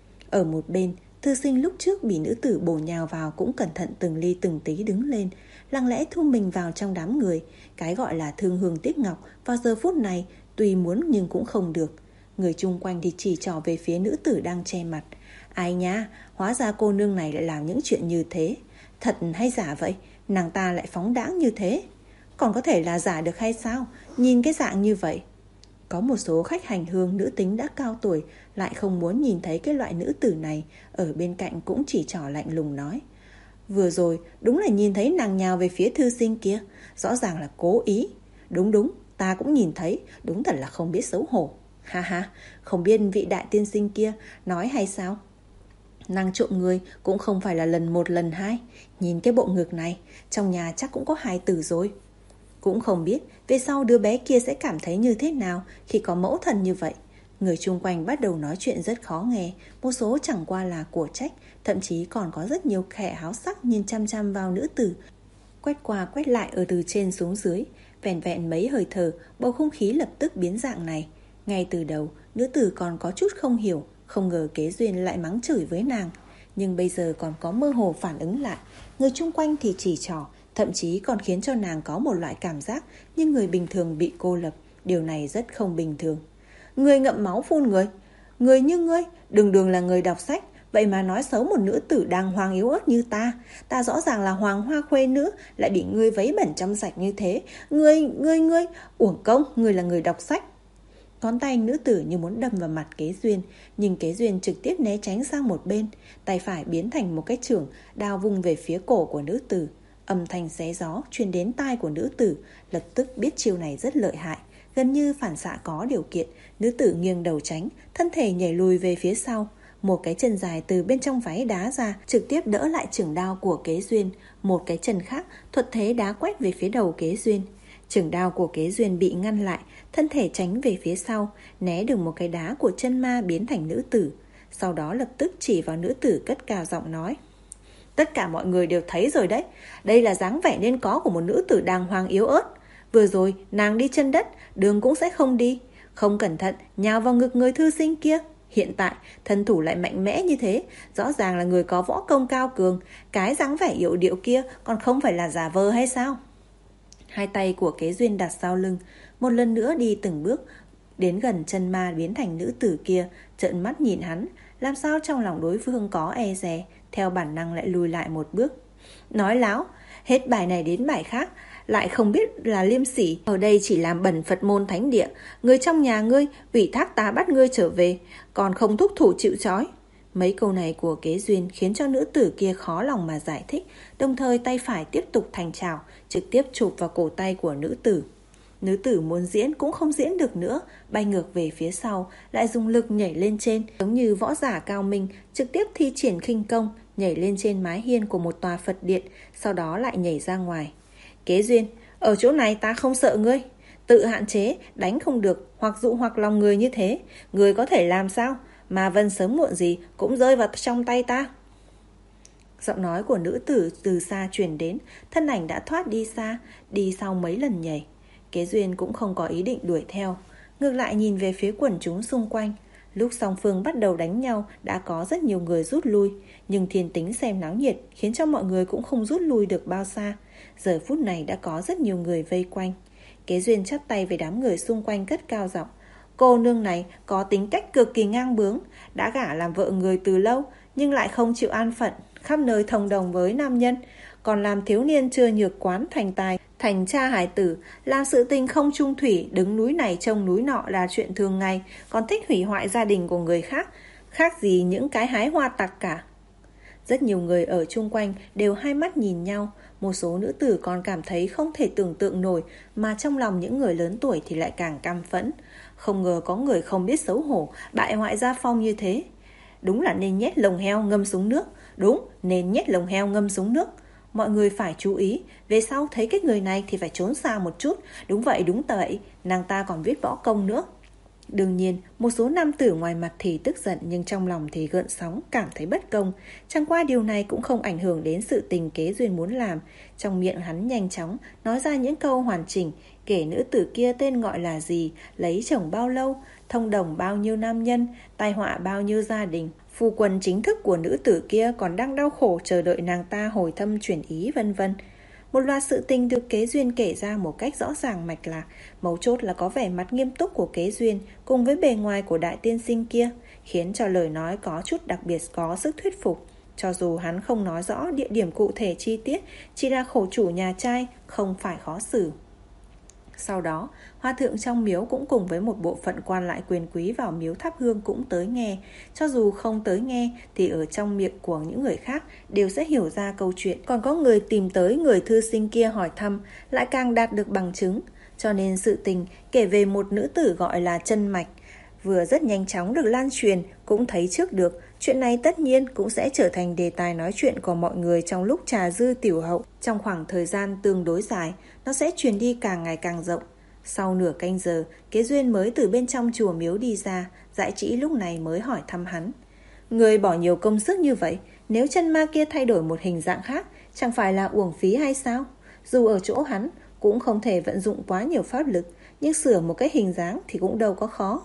Ở một bên, thư sinh lúc trước bị nữ tử bổ nhào vào cũng cẩn thận từng ly từng tí đứng lên, lặng lẽ thu mình vào trong đám người. Cái gọi là thương hương tiếc ngọc vào giờ phút này tuy muốn nhưng cũng không được. Người chung quanh thì chỉ trỏ về phía nữ tử đang che mặt. Ai nha, hóa ra cô nương này lại làm những chuyện như thế. Thật hay giả vậy? Nàng ta lại phóng đãng như thế, còn có thể là giả được hay sao? Nhìn cái dạng như vậy. Có một số khách hành hương nữ tính đã cao tuổi lại không muốn nhìn thấy cái loại nữ tử này, ở bên cạnh cũng chỉ trỏ lạnh lùng nói. Vừa rồi đúng là nhìn thấy nàng nhào về phía thư sinh kia, rõ ràng là cố ý. Đúng đúng, ta cũng nhìn thấy, đúng thật là không biết xấu hổ. Ha ha, không biết vị đại tiên sinh kia nói hay sao? Nàng trộm người cũng không phải là lần một lần hai. Nhìn cái bộ ngực này, trong nhà chắc cũng có hài tử rồi. Cũng không biết về sau đứa bé kia sẽ cảm thấy như thế nào khi có mẫu thần như vậy. Người chung quanh bắt đầu nói chuyện rất khó nghe. Một số chẳng qua là của trách, thậm chí còn có rất nhiều kẻ háo sắc nhìn chăm chăm vào nữ tử, quét qua quét lại ở từ trên xuống dưới. Vẹn vẹn mấy hơi thở, bầu không khí lập tức biến dạng này. Ngay từ đầu, nữ tử còn có chút không hiểu, không ngờ Kế Duyên lại mắng chửi với nàng. Nhưng bây giờ còn có mơ hồ phản ứng lại. Người chung quanh thì chỉ trỏ, thậm chí còn khiến cho nàng có một loại cảm giác như người bình thường bị cô lập. Điều này rất không bình thường. Người ngậm máu phun người. Người như ngươi, đường đường là người đọc sách, vậy mà nói xấu một nữ tử đàng hoàng yếu ớt như ta. Ta rõ ràng là hoàng hoa khuê nữ, lại bị ngươi vấy bẩn trong sạch như thế. Ngươi, ngươi, ngươi, uổng công, ngươi là người đọc sách. Ngón tay nữ tử như muốn đâm vào mặt Kế Duyên, nhưng Kế Duyên trực tiếp né tránh sang một bên. Tay phải biến thành một cái chưởng, đao vung về phía cổ của nữ tử. Âm thanh xé gió truyền đến tai của nữ tử, lập tức biết chiêu này rất lợi hại, gần như phản xạ có điều kiện. Nữ tử nghiêng đầu tránh, thân thể nhảy lùi về phía sau. Một cái chân dài từ bên trong váy đá ra, trực tiếp đỡ lại chưởng đao của Kế Duyên. Một cái chân khác thuật thế đá quét về phía đầu Kế Duyên. Chưởng đao của Kế Duyên bị ngăn lại, thân thể tránh về phía sau, né được một cái đá của chân ma biến thành nữ tử. Sau đó lập tức chỉ vào nữ tử cất cao giọng nói. Tất cả mọi người đều thấy rồi đấy. Đây là dáng vẻ nên có của một nữ tử đàng hoàng yếu ớt. Vừa rồi nàng đi chân đất, đường cũng sẽ không đi, không cẩn thận nhào vào ngực người thư sinh kia. Hiện tại thân thủ lại mạnh mẽ như thế, rõ ràng là người có võ công cao cường. Cái dáng vẻ yệu điệu kia còn không phải là giả vờ hay sao? Hai tay của Kế Duyên đặt sau lưng, một lần nữa đi từng bước đến gần chân ma biến thành nữ tử kia, trợn mắt nhìn hắn. Làm sao trong lòng đối phương có e dè, theo bản năng lại lùi lại một bước. Nói láo, hết bài này đến bài khác, lại không biết là liêm sỉ. Ở đây chỉ làm bẩn Phật môn thánh địa. Người trong nhà ngươi ủy thác ta bắt ngươi trở về, còn không thúc thủ chịu trói. Mấy câu này của Kế Duyên khiến cho nữ tử kia khó lòng mà giải thích, đồng thời tay phải tiếp tục thành trào, trực tiếp chụp vào cổ tay của nữ tử. Nữ tử muốn diễn cũng không diễn được nữa, bay ngược về phía sau, lại dùng lực nhảy lên trên, giống như võ giả cao minh, trực tiếp thi triển khinh công, nhảy lên trên mái hiên của một tòa Phật điện, sau đó lại nhảy ra ngoài. Kế Duyên, ở chỗ này ta không sợ ngươi. Tự hạn chế, đánh không được, hoặc dụ hoặc lòng người như thế, ngươi có thể làm sao? Mà Vân sớm muộn gì cũng rơi vào trong tay ta. Giọng nói của nữ tử từ xa truyền đến, thân ảnh đã thoát đi xa, đi sau mấy lần nhảy. Kế Duyên cũng không có ý định đuổi theo, ngược lại nhìn về phía quần chúng xung quanh. Lúc song phương bắt đầu đánh nhau đã có rất nhiều người rút lui, nhưng thiên tính xem náo nhiệt khiến cho mọi người cũng không rút lui được bao xa. Giờ phút này đã có rất nhiều người vây quanh. Kế Duyên chắp tay với đám người xung quanh cất cao giọng: Cô nương này có tính cách cực kỳ ngang bướng, đã gả làm vợ người từ lâu nhưng lại không chịu an phận, khắp nơi thông đồng với nam nhân, còn làm thiếu niên chưa nhược quán thành tài, thành cha hải tử, làm sự tình không trung thủy, đứng núi này trông núi nọ là chuyện thường ngày, còn thích hủy hoại gia đình của người khác, khác gì những cái hái hoa tặc cả. Rất nhiều người ở chung quanh đều hai mắt nhìn nhau, một số nữ tử còn cảm thấy không thể tưởng tượng nổi, mà trong lòng những người lớn tuổi thì lại càng căm phẫn. Không ngờ có người không biết xấu hổ, bại hoại gia phong như thế. Đúng là nên nhét lồng heo ngâm xuống nước. Đúng, nên nhét lồng heo ngâm xuống nước. Mọi người phải chú ý, về sau thấy cái người này thì phải trốn xa một chút. Đúng vậy, đúng vậy, nàng ta còn biết võ công nữa. Đương nhiên, một số nam tử ngoài mặt thì tức giận, nhưng trong lòng thì gợn sóng, cảm thấy bất công. Chẳng qua điều này cũng không ảnh hưởng đến sự tình Kế Duyên muốn làm. Trong miệng hắn nhanh chóng nói ra những câu hoàn chỉnh, kể nữ tử kia tên gọi là gì, lấy chồng bao lâu, thông đồng bao nhiêu nam nhân, tai họa bao nhiêu gia đình. Phu quân chính thức của nữ tử kia còn đang đau khổ chờ đợi nàng ta hồi thâm chuyển ý, vân vân. Một loạt sự tình được Kế Duyên kể ra một cách rõ ràng mạch lạc. Mấu chốt là có vẻ mặt nghiêm túc của Kế Duyên cùng với bề ngoài của đại tiên sinh kia, khiến cho lời nói có chút đặc biệt có sức thuyết phục. Cho dù hắn không nói rõ địa điểm cụ thể chi tiết, chỉ là khổ chủ nhà trai, không phải khó xử. Sau đó, hòa thượng trong miếu cũng cùng với một bộ phận quan lại quyền quý vào miếu thắp hương cũng tới nghe. Cho dù không tới nghe thì ở trong miệng của những người khác đều sẽ hiểu ra câu chuyện. Còn có người tìm tới người thư sinh kia hỏi thăm, lại càng đạt được bằng chứng. Cho nên sự tình kể về một nữ tử gọi là Chân Mạch vừa rất nhanh chóng được lan truyền, cũng thấy trước được. Chuyện này tất nhiên cũng sẽ trở thành đề tài nói chuyện của mọi người trong lúc trà dư tiểu hậu. Trong khoảng thời gian tương đối dài, nó sẽ truyền đi càng ngày càng rộng. Sau nửa canh giờ, Kế Duyên mới từ bên trong chùa miếu đi ra. Dãi Trĩ lúc này mới hỏi thăm hắn: Người bỏ nhiều công sức như vậy, nếu chân ma kia thay đổi một hình dạng khác, chẳng phải là uổng phí hay sao? Dù ở chỗ hắn cũng không thể vận dụng quá nhiều pháp lực, nhưng sửa một cái hình dáng thì cũng đâu có khó.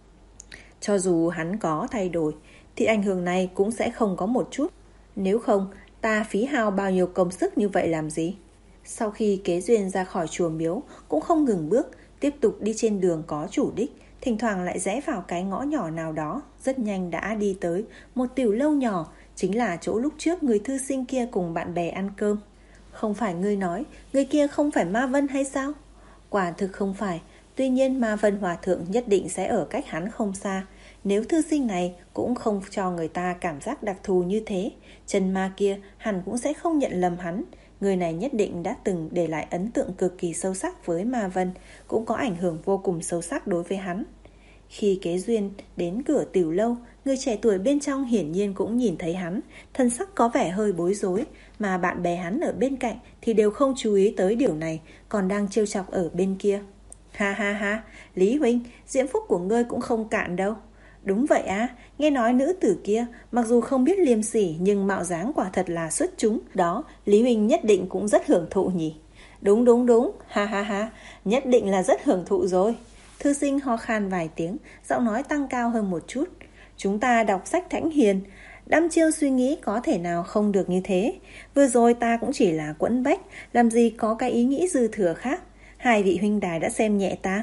Cho dù hắn có thay đổi thì ảnh hưởng này cũng sẽ không có một chút. Nếu không, ta phí hao bao nhiêu công sức như vậy làm gì? Sau khi Kế Duyên ra khỏi chùa miếu cũng không ngừng bước, tiếp tục đi trên đường có chủ đích, thỉnh thoảng lại rẽ vào cái ngõ nhỏ nào đó. Rất nhanh đã đi tới một tiểu lâu nhỏ, chính là chỗ lúc trước người thư sinh kia cùng bạn bè ăn cơm. Không phải ngươi nói người kia không phải Ma Vân hay sao? Quả thực không phải. Tuy nhiên Ma Vân Hòa Thượng nhất định sẽ ở cách hắn không xa. Nếu thư sinh này cũng không cho người ta cảm giác đặc thù như thế, chân ma kia hẳn cũng sẽ không nhận lầm hắn. Người này nhất định đã từng để lại ấn tượng cực kỳ sâu sắc với Ma Vân, cũng có ảnh hưởng vô cùng sâu sắc đối với hắn. Khi Kế Duyên đến cửa tiểu lâu, người trẻ tuổi bên trong hiển nhiên cũng nhìn thấy hắn, thân sắc có vẻ hơi bối rối, mà bạn bè hắn ở bên cạnh thì đều không chú ý tới điều này, còn đang trêu chọc ở bên kia. Ha ha ha, Lý huynh, diễm phúc của ngươi cũng không cạn đâu. Đúng vậy à, nghe nói nữ tử kia mặc dù không biết liêm sỉ nhưng mạo dáng quả thật là xuất chúng. Đó, Lý Huynh nhất định cũng rất hưởng thụ nhỉ? Đúng đúng đúng, ha ha ha, nhất định là rất hưởng thụ rồi. Thư sinh ho khan vài tiếng, giọng nói tăng cao hơn một chút. Chúng ta đọc sách thánh hiền, đăm chiêu suy nghĩ có thể nào không được như thế. Vừa rồi ta cũng chỉ là quẫn bách, làm gì có cái ý nghĩ dư thừa khác. Hai vị huynh đài đã xem nhẹ ta.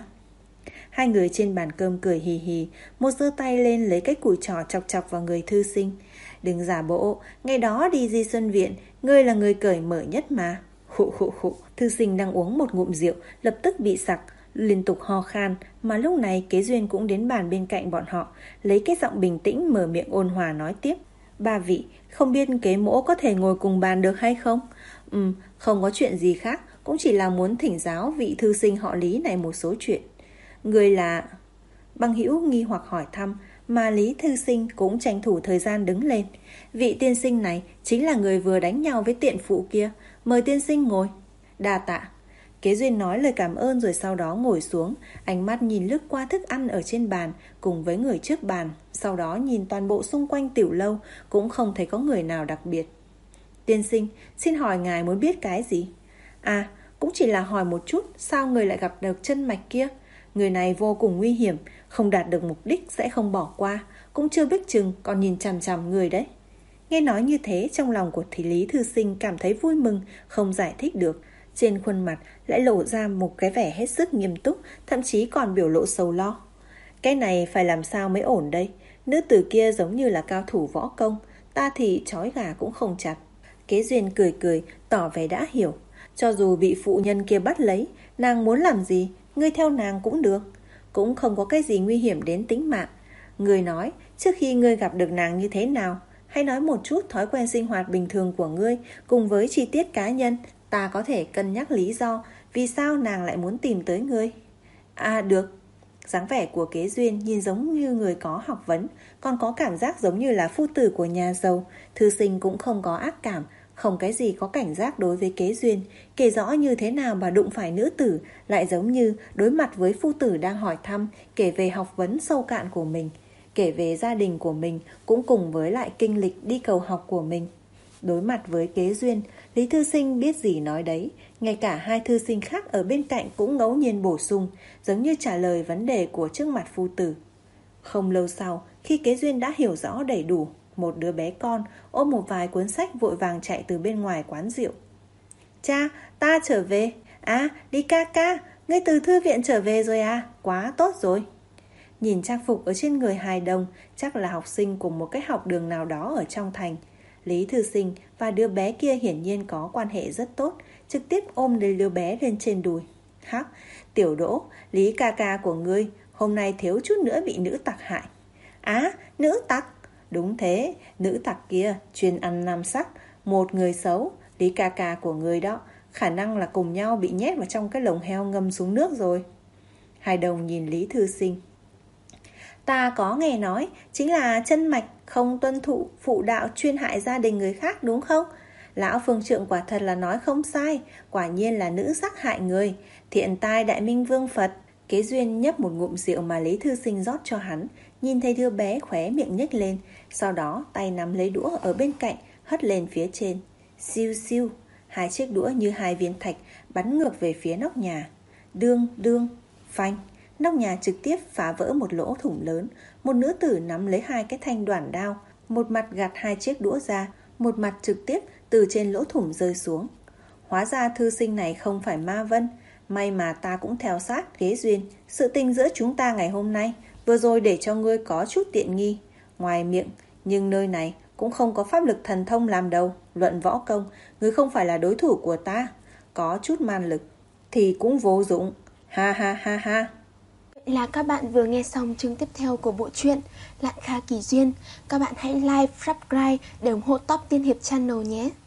Hai người trên bàn cơm cười hì hì, một giơ tay lên lấy cái cùi trò chọc chọc vào người thư sinh. Đừng giả bộ, ngày đó đi Di Xuân Viện, ngươi là người cởi mở nhất mà. Khụ khụ khụ, thư sinh đang uống một ngụm rượu, lập tức bị sặc, liên tục ho khan, mà lúc này Kế Duyên cũng đến bàn bên cạnh bọn họ, lấy cái giọng bình tĩnh mở miệng ôn hòa nói tiếp. Ba vị, không biết Kế mỗ có thể ngồi cùng bàn được hay không? Ừ, không có chuyện gì khác, cũng chỉ là muốn thỉnh giáo vị thư sinh họ Lý này một số chuyện. Người là... Băng Hữu nghi hoặc hỏi thăm, mà Lý thư sinh cũng tranh thủ thời gian đứng lên. Vị tiên sinh này chính là người vừa đánh nhau với tiện phụ kia, mời tiên sinh ngồi. Đa tạ. Kế Duyên nói lời cảm ơn rồi sau đó ngồi xuống, ánh mắt nhìn lướt qua thức ăn ở trên bàn cùng với người trước bàn, sau đó nhìn toàn bộ xung quanh tiểu lâu, cũng không thấy có người nào đặc biệt. Tiên sinh, xin hỏi ngài muốn biết cái gì? À, cũng chỉ là hỏi một chút, sao người lại gặp được chân mạch kia? Người này vô cùng nguy hiểm, không đạt được mục đích sẽ không bỏ qua, cũng chưa biết chừng còn nhìn chằm chằm người đấy. Nghe nói như thế, trong lòng của Thị Lý thư sinh cảm thấy vui mừng, không giải thích được. Trên khuôn mặt lại lộ ra một cái vẻ hết sức nghiêm túc, thậm chí còn biểu lộ sầu lo. Cái này phải làm sao mới ổn đây? Nữ tử kia giống như là cao thủ võ công, ta thì trói gà cũng không chặt. Kế Duyên cười cười, tỏ vẻ đã hiểu. Cho dù bị phụ nhân kia bắt lấy, nàng muốn làm gì, ngươi theo nàng cũng được. Cũng không có cái gì nguy hiểm đến tính mạng. Ngươi nói, trước khi ngươi gặp được nàng như thế nào? Hãy nói một chút thói quen sinh hoạt bình thường của ngươi, cùng với chi tiết cá nhân. Ta có thể cân nhắc lý do vì sao nàng lại muốn tìm tới ngươi. À được. Dáng vẻ của Kế Duyên nhìn giống như người có học vấn, còn có cảm giác giống như là phu tử của nhà giàu. Thư sinh cũng không có ác cảm, không cái gì có cảnh giác đối với Kế Duyên. Kể rõ như thế nào mà đụng phải nữ tử, lại giống như đối mặt với phu tử đang hỏi thăm, kể về học vấn sâu cạn của mình, kể về gia đình của mình, cũng cùng với lại kinh lịch đi cầu học của mình. Đối mặt với Kế Duyên, Lý thư sinh biết gì nói đấy. Ngay cả hai thư sinh khác ở bên cạnh cũng ngẫu nhiên bổ sung, giống như trả lời vấn đề của trước mặt phu tử. Không lâu sau, khi Kế Duyên đã hiểu rõ đầy đủ, một đứa bé con ôm một vài cuốn sách vội vàng chạy từ bên ngoài quán rượu. Cha, ta trở về. À, đi ca ca, ngươi từ thư viện trở về rồi à? Quá tốt rồi. Nhìn trang phục ở trên người hài đồng, chắc là học sinh của một cái học đường nào đó ở trong thành. Lý thư sinh và đứa bé kia hiển nhiên có quan hệ rất tốt, trực tiếp ôm lấy đứa bé lên trên đùi. Hắc, Tiểu Đỗ, Lý ca ca của ngươi, hôm nay thiếu chút nữa bị nữ tặc hại. Á, nữ tặc? Đúng thế, nữ tặc kia chuyên ăn nam sắc, một người xấu, Lý ca ca của ngươi đó, khả năng là cùng nhau bị nhét vào trong cái lồng heo ngâm xuống nước rồi. Hai đồng nhìn Lý thư sinh. Ta có nghe nói, chính là chân mạch không tuân thụ phụ đạo chuyên hại gia đình người khác đúng không? Lão phương trượng quả thật là nói không sai, quả nhiên là nữ sắc hại người. Thiện tai đại minh vương Phật. Kế Duyên nhấp một ngụm rượu mà Lý thư sinh rót cho hắn, nhìn thấy đứa bé khóe miệng nhếch lên, sau đó tay nắm lấy đũa ở bên cạnh, hất lên phía trên. Siêu siêu, hai chiếc đũa như hai viên thạch bắn ngược về phía nóc nhà. Đương đương, phanh. Nóc nhà trực tiếp phá vỡ một lỗ thủng lớn. Một nữ tử nắm lấy hai cái thanh đoản đao, một mặt gạt hai chiếc đũa ra, một mặt trực tiếp từ trên lỗ thủng rơi xuống. Hóa ra thư sinh này không phải Ma Vân. May mà ta cũng theo sát Kế Duyên. Sự tình giữa chúng ta ngày hôm nay vừa rồi để cho ngươi có chút tiện nghi. Ngoài miệng, nhưng nơi này cũng không có pháp lực thần thông làm đầu. Luận võ công, ngươi không phải là đối thủ của ta. Có chút man lực thì cũng vô dụng. Ha ha ha ha. Vậy là các bạn vừa nghe xong chương tiếp theo của bộ truyện Lạn Kha Kỳ Duyên. Các bạn hãy like, subscribe để ủng hộ Top Tiên Hiệp Channel nhé.